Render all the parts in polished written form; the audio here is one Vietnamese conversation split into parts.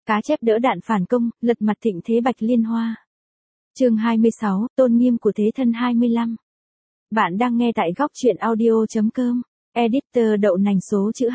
Cá chép đỡ đạn phản công, lật mặt thịnh thế Bạch Liên Hoa. Chương 26, tôn nghiêm của thế thân 25. Bạn đang nghe tại góc truyện audio.com. Editor đậu nành số chữ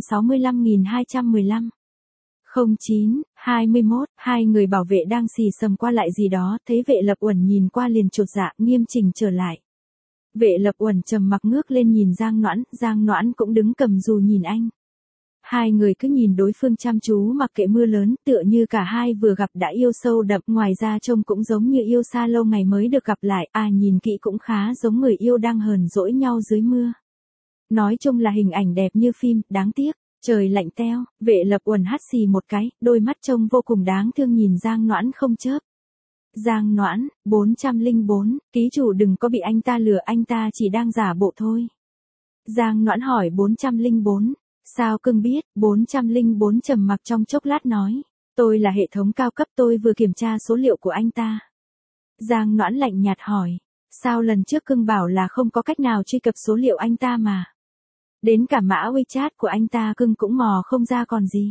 265215. 09, 21, hai người bảo vệ đang xì xầm qua lại gì đó, thấy Vệ Lập Uẩn nhìn qua liền chột dạ, nghiêm chỉnh trở lại. Vệ Lập Uẩn trầm mặc ngước lên nhìn Giang Noãn cũng đứng cầm dù nhìn anh. Hai người cứ nhìn đối phương chăm chú mặc kệ mưa lớn, tựa như cả hai vừa gặp đã yêu sâu đậm, ngoài ra trông cũng giống như yêu xa lâu ngày mới được gặp lại, nhìn kỹ cũng khá giống người yêu đang hờn dỗi nhau dưới mưa. Nói chung là hình ảnh đẹp như phim, đáng tiếc, trời lạnh teo, Vệ Lập Uẩn hắt xì một cái, đôi mắt trông vô cùng đáng thương nhìn Giang Noãn không chớp. Giang Noãn, 404, ký chủ đừng có bị anh ta lừa, anh ta chỉ đang giả bộ thôi. Giang Noãn hỏi 404. Sao cưng biết? 404 trầm mặc trong chốc lát nói. Tôi là hệ thống cao cấp, tôi vừa kiểm tra số liệu của anh ta. Giang Noãn lạnh nhạt hỏi. Sao lần trước cưng bảo là không có cách nào truy cập số liệu anh ta mà. Đến cả mã WeChat của anh ta cưng cũng mò không ra còn gì.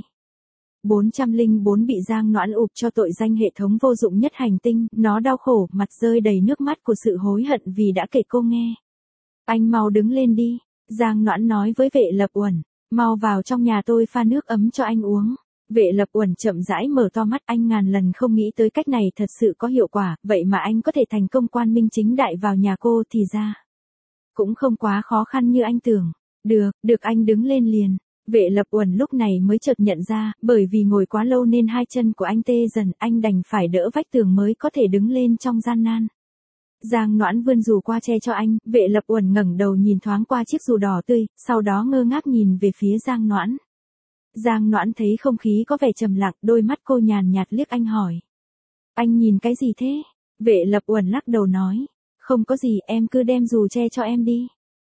404 bị Giang Noãn ụp cho tội danh hệ thống vô dụng nhất hành tinh, nó đau khổ, mặt rơi đầy nước mắt của sự hối hận vì đã kể cô nghe. Anh mau đứng lên đi, Giang Noãn nói với Vệ Lập Uẩn. Mau vào trong nhà tôi pha nước ấm cho anh uống. Vệ Lập Uẩn chậm rãi mở to mắt, anh ngàn lần không nghĩ tới cách này thật sự có hiệu quả, vậy mà anh có thể thành công quang minh chính đại vào nhà cô thì ra. Cũng không quá khó khăn như anh tưởng. Được anh đứng lên liền. Vệ Lập Uẩn lúc này mới chợt nhận ra, bởi vì ngồi quá lâu nên hai chân của anh tê dần, anh đành phải đỡ vách tường mới có thể đứng lên trong gian nan. Giang Noãn vươn dù qua che cho anh, Vệ Lập Uẩn ngẩng đầu nhìn thoáng qua chiếc dù đỏ tươi, sau đó ngơ ngác nhìn về phía Giang Noãn. Giang Noãn thấy không khí có vẻ trầm lặng, đôi mắt cô nhàn nhạt liếc anh hỏi. Anh nhìn cái gì thế? Vệ Lập Uẩn lắc đầu nói. Không có gì, em cứ đem dù che cho em đi.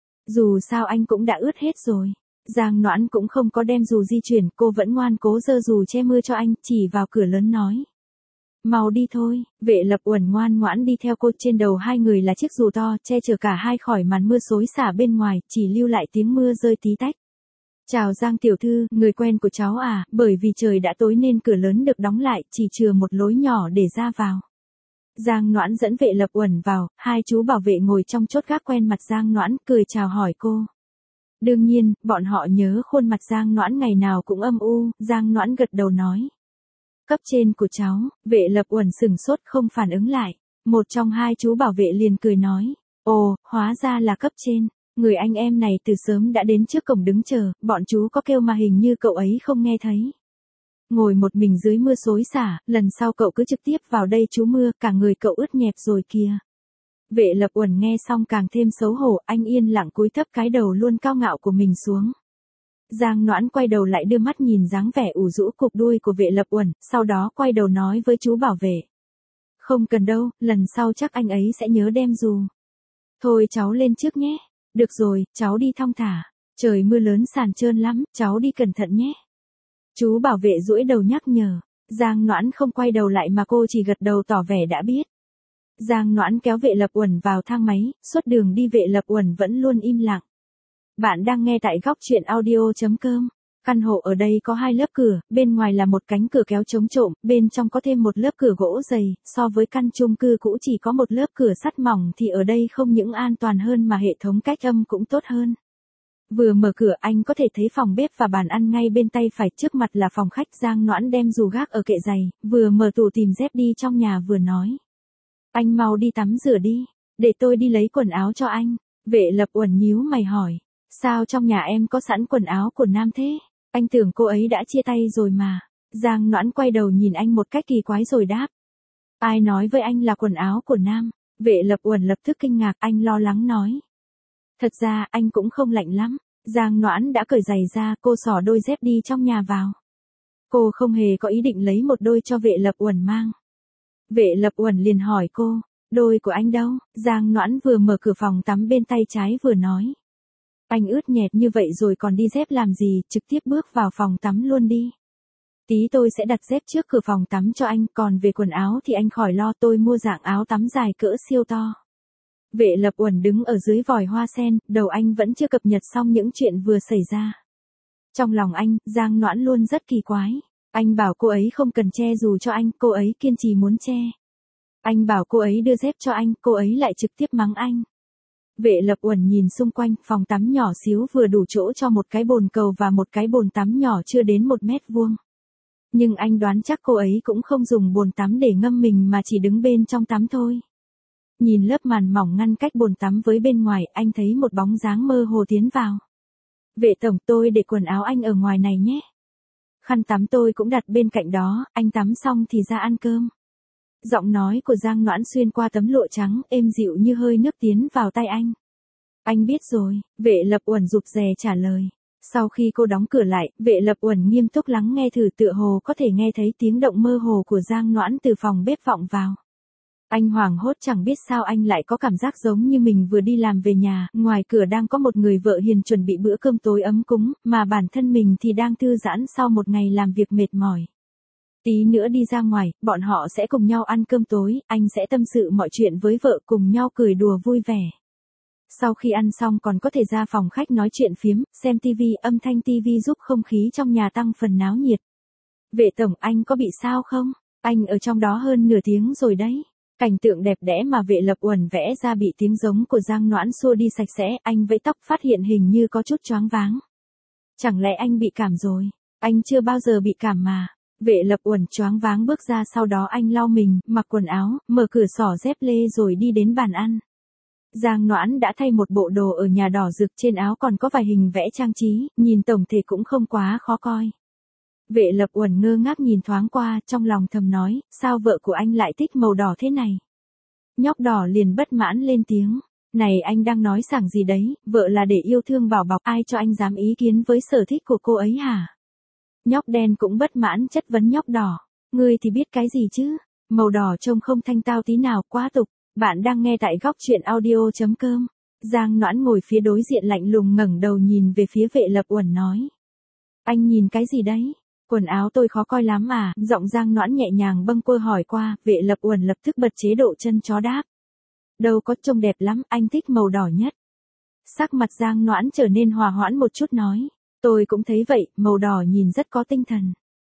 Dù sao anh cũng đã ướt hết rồi. Giang Noãn cũng không có đem dù di chuyển, cô vẫn ngoan cố giơ dù che mưa cho anh, chỉ vào cửa lớn nói. Mau đi thôi, Vệ Lập Uẩn ngoan ngoãn đi theo cô, trên đầu hai người là chiếc dù to, che chở cả hai khỏi màn mưa xối xả bên ngoài, chỉ lưu lại tiếng mưa rơi tí tách. Chào Giang tiểu thư, người quen của cháu à, bởi vì trời đã tối nên cửa lớn được đóng lại, chỉ chừa một lối nhỏ để ra vào. Giang Noãn dẫn Vệ Lập Uẩn vào, hai chú bảo vệ ngồi trong chốt gác quen mặt Giang Noãn, cười chào hỏi cô. Đương nhiên, bọn họ nhớ khuôn mặt Giang Noãn ngày nào cũng âm u, Giang Noãn gật đầu nói. Cấp trên của cháu, Vệ Lập Uẩn sửng sốt không phản ứng lại. Một trong hai chú bảo vệ liền cười nói. Ồ, hóa ra là cấp trên. Người anh em này từ sớm đã đến trước cổng đứng chờ, bọn chú có kêu mà hình như cậu ấy không nghe thấy. Ngồi một mình dưới mưa xối xả, lần sau cậu cứ trực tiếp vào đây trú mưa, cả người cậu ướt nhẹp rồi kìa. Vệ Lập Uẩn nghe xong càng thêm xấu hổ, anh yên lặng cúi thấp cái đầu luôn cao ngạo của mình xuống. Giang Noãn quay đầu lại đưa mắt nhìn dáng vẻ ủ rũ cục đuôi của Vệ Lập Uẩn, sau đó quay đầu nói với chú bảo vệ. Không cần đâu, lần sau chắc anh ấy sẽ nhớ đem dù. Thôi cháu lên trước nhé. Được rồi, cháu đi thong thả. Trời mưa lớn sàn trơn lắm, cháu đi cẩn thận nhé. Chú bảo vệ duỗi đầu nhắc nhở. Giang Noãn không quay đầu lại mà cô chỉ gật đầu tỏ vẻ đã biết. Giang Noãn kéo Vệ Lập Uẩn vào thang máy, suốt đường đi Vệ Lập Uẩn vẫn luôn im lặng. Bạn đang nghe tại góc truyện audio.com. Căn hộ ở đây có hai lớp cửa, bên ngoài là một cánh cửa kéo chống trộm, bên trong có thêm một lớp cửa gỗ dày, so với căn chung cư cũ chỉ có một lớp cửa sắt mỏng thì ở đây không những an toàn hơn mà hệ thống cách âm cũng tốt hơn. Vừa mở cửa anh có thể thấy phòng bếp và bàn ăn ngay bên tay phải, trước mặt là phòng khách. Giang Noãn đem dù gác ở kệ giày, vừa mở tủ tìm dép đi trong nhà vừa nói. Anh mau đi tắm rửa đi, để tôi đi lấy quần áo cho anh. Vệ Lập Uẩn nhíu mày hỏi. Sao trong nhà em có sẵn quần áo của nam thế? Anh tưởng cô ấy đã chia tay rồi mà. Giang Noãn quay đầu nhìn anh một cách kỳ quái rồi đáp. Ai nói với anh là quần áo của nam? Vệ Lập Uẩn lập tức kinh ngạc, anh lo lắng nói. Thật ra anh cũng không lạnh lắm. Giang Noãn đã cởi giày ra, cô xỏ đôi dép đi trong nhà vào. Cô không hề có ý định lấy một đôi cho Vệ Lập Uẩn mang. Vệ Lập Uẩn liền hỏi cô, đôi của anh đâu? Giang Noãn vừa mở cửa phòng tắm bên tay trái vừa nói. Anh ướt nhẹp như vậy rồi còn đi dép làm gì, trực tiếp bước vào phòng tắm luôn đi. Tí tôi sẽ đặt dép trước cửa phòng tắm cho anh, còn về quần áo thì anh khỏi lo, tôi mua dạng áo tắm dài cỡ siêu to. Vệ Lập Uẩn đứng ở dưới vòi hoa sen, đầu anh vẫn chưa cập nhật xong những chuyện vừa xảy ra. Trong lòng anh, Giang Noãn luôn rất kỳ quái. Anh bảo cô ấy không cần che dù cho anh, cô ấy kiên trì muốn che. Anh bảo cô ấy đưa dép cho anh, cô ấy lại trực tiếp mắng anh. Vệ Lập Uẩn nhìn xung quanh, phòng tắm nhỏ xíu vừa đủ chỗ cho một cái bồn cầu và một cái bồn tắm nhỏ chưa đến 1 mét vuông. Nhưng anh đoán chắc cô ấy cũng không dùng bồn tắm để ngâm mình mà chỉ đứng bên trong tắm thôi. Nhìn lớp màn mỏng ngăn cách bồn tắm với bên ngoài, anh thấy một bóng dáng mơ hồ tiến vào. Vệ tổng, tôi để quần áo anh ở ngoài này nhé. Khăn tắm tôi cũng đặt bên cạnh đó, anh tắm xong thì ra ăn cơm. Giọng nói của Giang Noãn xuyên qua tấm lụa trắng, êm dịu như hơi nước tiến vào tai anh. Anh biết rồi, Vệ Lập Uẩn rụt rè trả lời. Sau khi cô đóng cửa lại, Vệ Lập Uẩn nghiêm túc lắng nghe thử, tựa hồ có thể nghe thấy tiếng động mơ hồ của Giang Noãn từ phòng bếp vọng vào. Anh hoảng hốt, chẳng biết sao anh lại có cảm giác giống như mình vừa đi làm về nhà, ngoài cửa đang có một người vợ hiền chuẩn bị bữa cơm tối ấm cúng, mà bản thân mình thì đang thư giãn sau một ngày làm việc mệt mỏi. Tí nữa đi ra ngoài, bọn họ sẽ cùng nhau ăn cơm tối, anh sẽ tâm sự mọi chuyện với vợ, cùng nhau cười đùa vui vẻ. Sau khi ăn xong còn có thể ra phòng khách nói chuyện phiếm, xem tivi, âm thanh tivi giúp không khí trong nhà tăng phần náo nhiệt. Vệ tổng, anh có bị sao không? Anh ở trong đó hơn nửa tiếng rồi đấy. Cảnh tượng đẹp đẽ mà Vệ Lập Uẩn vẽ ra bị tiếng giống của Giang Noãn xua đi sạch sẽ, anh vẫy tóc phát hiện hình như có chút choáng váng. Chẳng lẽ anh bị cảm rồi? Anh chưa bao giờ bị cảm mà. Vệ Lập Uẩn choáng váng bước ra, sau đó anh lau mình, mặc quần áo, mở cửa xỏ dép lê rồi đi đến bàn ăn. Giang Noãn đã thay một bộ đồ ở nhà đỏ rực, trên áo còn có vài hình vẽ trang trí, nhìn tổng thể cũng không quá khó coi. Vệ Lập Uẩn ngơ ngác nhìn thoáng qua, trong lòng thầm nói, sao vợ của anh lại thích màu đỏ thế này? Nhóc đỏ liền bất mãn lên tiếng, này anh đang nói sảng gì đấy, vợ là để yêu thương bảo bọc, ai cho anh dám ý kiến với sở thích của cô ấy hả? Nhóc đen cũng bất mãn chất vấn nhóc đỏ, ngươi thì biết cái gì chứ, màu đỏ trông không thanh tao tí nào, quá tục. Bạn đang nghe tại góc truyện audio.com. Giang Noãn ngồi phía đối diện lạnh lùng ngẩng đầu nhìn về phía Vệ Lập Uẩn nói. Anh nhìn cái gì đấy? Quần áo tôi khó coi lắm à? Giọng Giang Noãn nhẹ nhàng bâng quơ hỏi qua, Vệ Lập Uẩn lập tức bật chế độ chân chó đáp. Đâu có, trông đẹp lắm, anh thích màu đỏ nhất. Sắc mặt Giang Noãn trở nên hòa hoãn một chút nói. Tôi cũng thấy vậy, màu đỏ nhìn rất có tinh thần.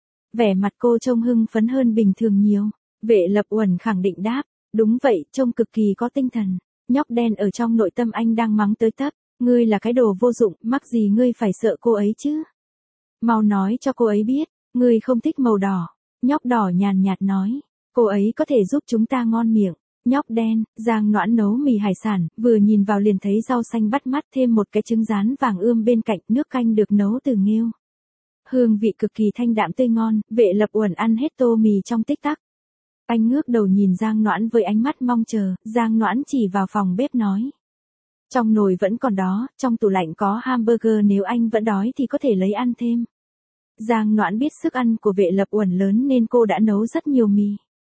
Vẻ mặt cô trông hưng phấn hơn bình thường nhiều. Vệ Lập Uẩn khẳng định đáp. Đúng vậy, trông cực kỳ có tinh thần. Nhóc đen ở trong nội tâm anh đang mắng tới tấp. Ngươi là cái đồ vô dụng, mắc gì ngươi phải sợ cô ấy chứ? Mau nói cho cô ấy biết, ngươi không thích màu đỏ. Nhóc đỏ nhàn nhạt nói. Cô ấy có thể giúp chúng ta ngon miệng. Nhóc đen, Giang Noãn nấu mì hải sản, vừa nhìn vào liền thấy rau xanh bắt mắt, thêm một cái trứng rán vàng ươm bên cạnh, nước canh được nấu từ nghêu. Hương vị cực kỳ thanh đạm tươi ngon, Vệ Lập Uẩn ăn hết tô mì trong tích tắc. Anh ngước đầu nhìn Giang Noãn với ánh mắt mong chờ, Giang Noãn chỉ vào phòng bếp nói. Trong nồi vẫn còn đó, trong tủ lạnh có hamburger, nếu anh vẫn đói thì có thể lấy ăn thêm. Giang Noãn biết sức ăn của Vệ Lập Uẩn lớn nên cô đã nấu rất nhiều mì.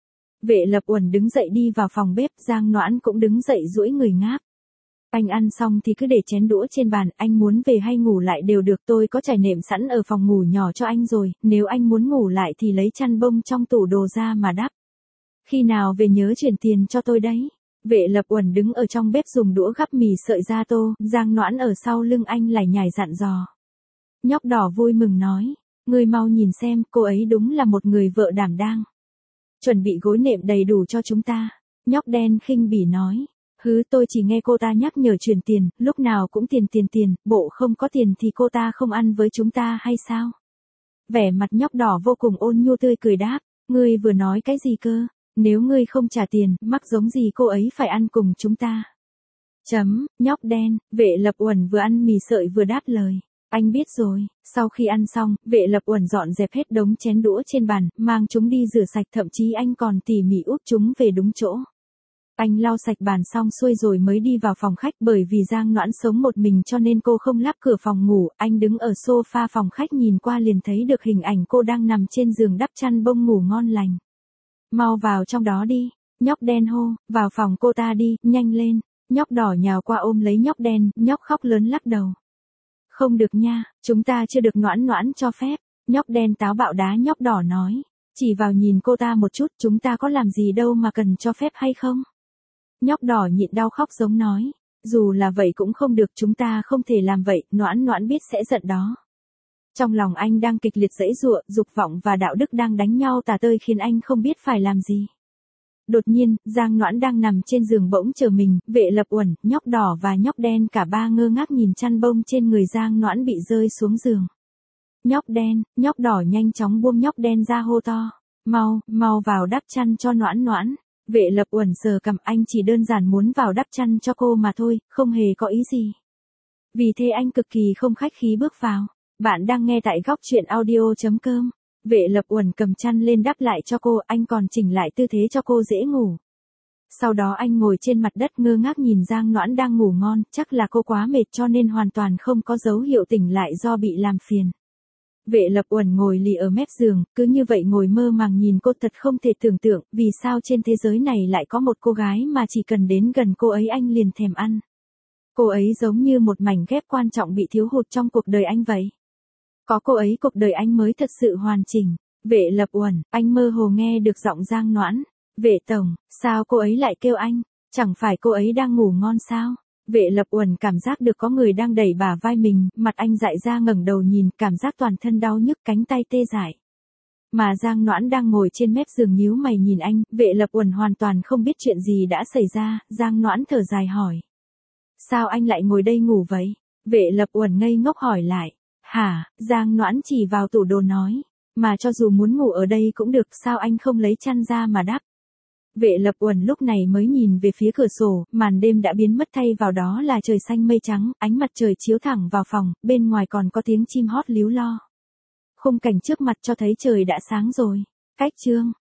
Vệ Lập Uẩn đứng dậy đi vào phòng bếp, Giang Noãn cũng đứng dậy duỗi người ngáp. Anh ăn xong thì cứ để chén đũa trên bàn, anh muốn về hay ngủ lại đều được, tôi có trải nệm sẵn ở phòng ngủ nhỏ cho anh rồi, nếu anh muốn ngủ lại thì lấy chăn bông trong tủ đồ ra mà đắp. Khi nào về nhớ chuyển tiền cho tôi đấy. Vệ Lập Uẩn đứng ở trong bếp dùng đũa gắp mì sợi ra tô, Giang Noãn ở sau lưng anh lải nhải dặn dò. Nhóc đỏ vui mừng nói, ngươi mau nhìn xem, cô ấy đúng là một người vợ đảm đang. Chuẩn bị gối nệm đầy đủ cho chúng ta. Nhóc đen khinh bỉ nói, tôi chỉ nghe cô ta nhắc nhở chuyển tiền, lúc nào cũng tiền, bộ không có tiền thì cô ta không ăn với chúng ta hay sao? Vẻ mặt nhóc đỏ vô cùng ôn nhu tươi cười đáp, ngươi vừa nói cái gì cơ? Nếu ngươi không trả tiền, mắc giống gì cô ấy phải ăn cùng chúng ta. Nhóc đen, Vệ Lập Uẩn vừa ăn mì sợi vừa đáp lời. Anh biết rồi, sau khi ăn xong, Vệ Lập Uẩn dọn dẹp hết đống chén đũa trên bàn, mang chúng đi rửa sạch, thậm chí anh còn tỉ mỉ úp chúng về đúng chỗ. Anh lau sạch bàn xong xuôi rồi mới đi vào phòng khách, bởi vì Giang Noãn sống một mình cho nên cô không lắp cửa phòng ngủ, anh đứng ở sofa phòng khách nhìn qua liền thấy được hình ảnh cô đang nằm trên giường đắp chăn bông ngủ ngon lành. Mau vào trong đó đi, nhóc đen hô, vào phòng cô ta đi, nhanh lên. Nhóc đỏ nhào qua ôm lấy nhóc đen, nhóc khóc lớn lắc đầu. Không được nha, chúng ta chưa được Noãn Noãn cho phép. Nhóc đen táo bạo đá nhóc đỏ nói. Chỉ vào nhìn cô ta một chút, chúng ta có làm gì đâu mà cần cho phép hay không? Nhóc đỏ nhịn đau khóc giống nói. Dù là vậy cũng không được, chúng ta không thể làm vậy, Noãn Noãn biết sẽ giận đó. Trong lòng anh đang kịch liệt giãy giụa, dục vọng và đạo đức đang đánh nhau tả tơi khiến anh không biết phải làm gì. Đột nhiên, Giang Noãn đang nằm trên giường bỗng chờ mình, Vệ Lập Uẩn, nhóc đỏ và nhóc đen cả ba ngơ ngác nhìn chăn bông trên người Giang Noãn bị rơi xuống giường. Nhóc đỏ nhanh chóng buông nhóc đen ra hô to. Mau vào đắp chăn cho Noãn Noãn. Vệ Lập Uẩn sờ cằm, anh chỉ đơn giản muốn vào đắp chăn cho cô mà thôi, không hề có ý gì. Vì thế anh cực kỳ không khách khí bước vào. Bạn đang nghe tại góc truyện audio.com. Vệ Lập Uẩn cầm chăn lên đắp lại cho cô, anh còn chỉnh lại tư thế cho cô dễ ngủ. Sau đó anh ngồi trên mặt đất ngơ ngác nhìn Giang Noãn đang ngủ ngon, chắc là cô quá mệt cho nên hoàn toàn không có dấu hiệu tỉnh lại do bị làm phiền. Vệ Lập Uẩn ngồi lì ở mép giường, cứ như vậy ngồi mơ màng nhìn cô, thật không thể tưởng tượng, vì sao trên thế giới này lại có một cô gái mà chỉ cần đến gần cô ấy anh liền thèm ăn. Cô ấy giống như một mảnh ghép quan trọng bị thiếu hụt trong cuộc đời anh vậy. Có cô ấy cuộc đời anh mới thật sự hoàn chỉnh. Vệ Lập Uẩn, anh mơ hồ nghe được giọng Giang Noãn. Vệ tổng, sao cô ấy lại kêu anh? Chẳng phải cô ấy đang ngủ ngon sao? Vệ Lập Uẩn cảm giác được có người đang đẩy bả vai mình, mặt anh dại ra ngẩng đầu nhìn, cảm giác toàn thân đau nhức, cánh tay tê dại. Mà Giang Noãn đang ngồi trên mép giường nhíu mày nhìn anh, Vệ Lập Uẩn hoàn toàn không biết chuyện gì đã xảy ra, Giang Noãn thở dài hỏi. Sao anh lại ngồi đây ngủ vậy? Vệ Lập Uẩn ngây ngốc hỏi lại. Hả? Giang Noãn chỉ vào tủ đồ nói. Mà cho dù muốn ngủ ở đây cũng được, sao anh không lấy chăn ra mà đắp? Vệ Lập Uẩn lúc này mới nhìn về phía cửa sổ, màn đêm đã biến mất, thay vào đó là trời xanh mây trắng, ánh mặt trời chiếu thẳng vào phòng, bên ngoài còn có tiếng chim hót líu lo. Khung cảnh trước mặt cho thấy trời đã sáng rồi. Cách chương